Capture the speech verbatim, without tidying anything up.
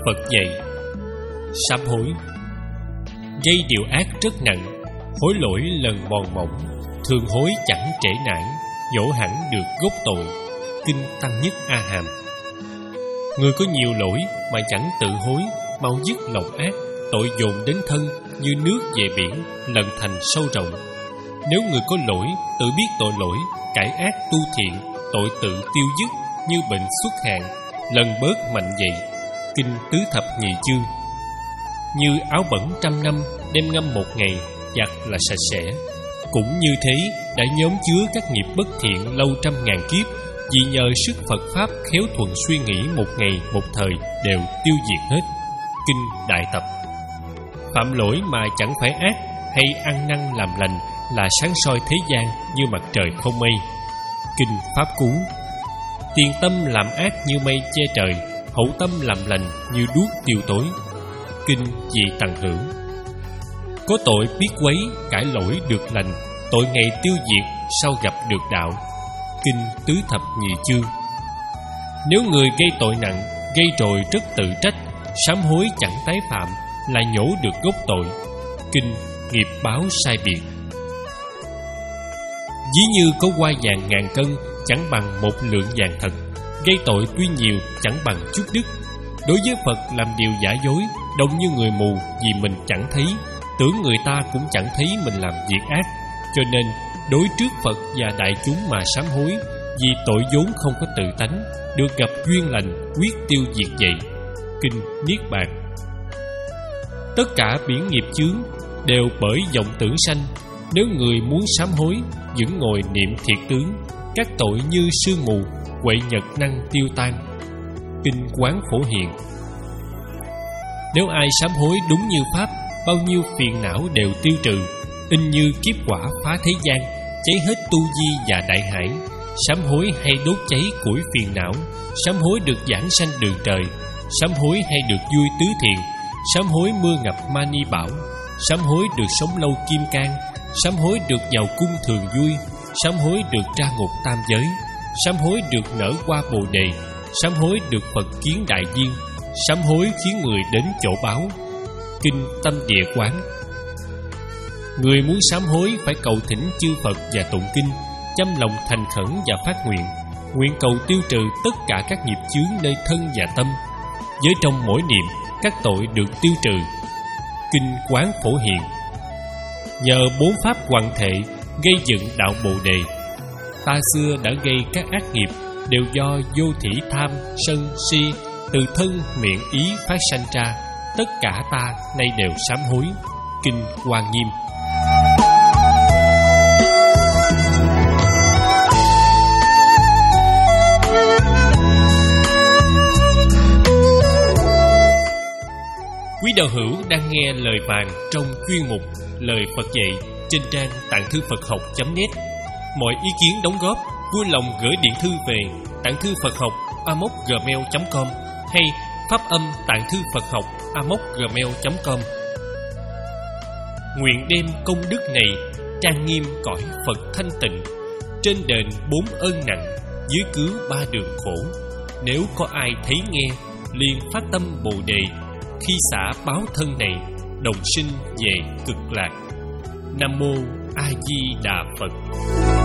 Phật dạy: sám hối gây điều ác rất nặng, hối lỗi lần mòn mỏng, thường hối chẳng trễ nải, nhổ hẳn được gốc tội. Kinh Tăng Nhất A Hàm. Người có nhiều lỗi mà chẳng tự hối, mau dứt lòng ác, tội dồn đến thân như nước về biển, lần thành sâu rộng. Nếu người có lỗi tự biết tội lỗi, cải ác tu thiện, tội tự tiêu dứt như bệnh xuất hạn, lần bớt mạnh dậy. Kinh Tứ Thập Nhị Chương. Như áo bẩn trăm năm đem ngâm một ngày, giặt là sạch sẽ. Cũng như thế, đã nhóm chứa các nghiệp bất thiện lâu trăm ngàn kiếp, vì nhờ sức Phật Pháp khéo thuận suy nghĩ, một ngày một thời đều tiêu diệt hết. Kinh Đại Tập. Phạm lỗi mà chẳng phải ác, hay ăn năn làm lành là sáng soi thế gian như mặt trời không mây. Kinh Pháp Cú. Tiền tâm làm ác như mây che trời, hậu tâm làm lành như đuốc tiêu tối. Kinh Dị Tằng Hữu. Có tội biết quấy, cải lỗi được lành, tội ngày tiêu diệt, sau gặp được đạo. Kinh Tứ Thập Nhị Chương. Nếu người gây tội nặng, gây rồi rất tự trách, sám hối chẳng tái phạm, là nhổ được gốc tội. Kinh Nghiệp Báo Sai Biệt. Ví như có qua vàng ngàn cân, chẳng bằng một lượng vàng thật. Gây tội tuy nhiều, chẳng bằng chút đức. Đối với Phật làm điều giả dối, đông như người mù, vì mình chẳng thấy, tưởng người ta cũng chẳng thấy mình làm việc ác. Cho nên đối trước Phật và đại chúng mà sám hối, vì tội vốn không có tự tánh, được gặp duyên lành, quyết tiêu diệt vậy. Kinh Niết Bàn. Tất cả biển nghiệp chướng đều bởi vọng tưởng sanh. Nếu người muốn sám hối, vững ngồi niệm thiệt tướng, các tội như sương mù, quậy nhật năng tiêu tan. Kinh Quán Phổ Hiền. Nếu ai sám hối đúng như pháp, bao nhiêu phiền não đều tiêu trừ, in như kiếp quả phá thế gian, cháy hết tu di và đại hải. Sám hối hay đốt cháy củi phiền não, sám hối được giảng sanh đường trời, sám hối hay được vui tứ thiện, sám hối mưa ngập mani bảo, sám hối được sống lâu kim cang, sám hối được vào cung thường vui, sám hối được ra ngục tam giới, sám hối được nở qua bồ đề, sám hối được Phật kiến đại viên, sám hối khiến người đến chỗ báo. Kinh Tâm Địa Quán. Người muốn sám hối phải cầu thỉnh chư Phật và tụng kinh, chăm lòng thành khẩn và phát nguyện, nguyện cầu tiêu trừ tất cả các nghiệp chướng nơi thân và tâm. Với trong mỗi niệm, các tội được tiêu trừ. Kinh Quán Phổ Hiền. Nhờ bốn pháp hoàn thể gây dựng đạo Bồ Đề, ta xưa đã gây các ác nghiệp đều do vô thỉ tham, sân, si từ thân, miệng, ý phát sanh ra. Tất cả ta nay đều sám hối. Kinh Hoa Nghiêm. Quý đạo hữu đang nghe lời vàng trong chuyên mục Lời Phật dạy trên trang tạng thư Phật học chấm net. Mọi ý kiến đóng góp vui lòng gửi điện thư về tạng thư Phật học a m o c gmail chấm com hay pháp âm tạng thư Phật học a m o c gmail chấm com. Nguyện đem công đức này trang nghiêm cõi Phật thanh tịnh, trên đền bốn ơn nặng, dưới cứu ba đường khổ. Nếu có ai thấy nghe, liền phát tâm Bồ Đề, khi xả báo thân này, đồng sinh về cực lạc. Nam mô A Di Đà Phật.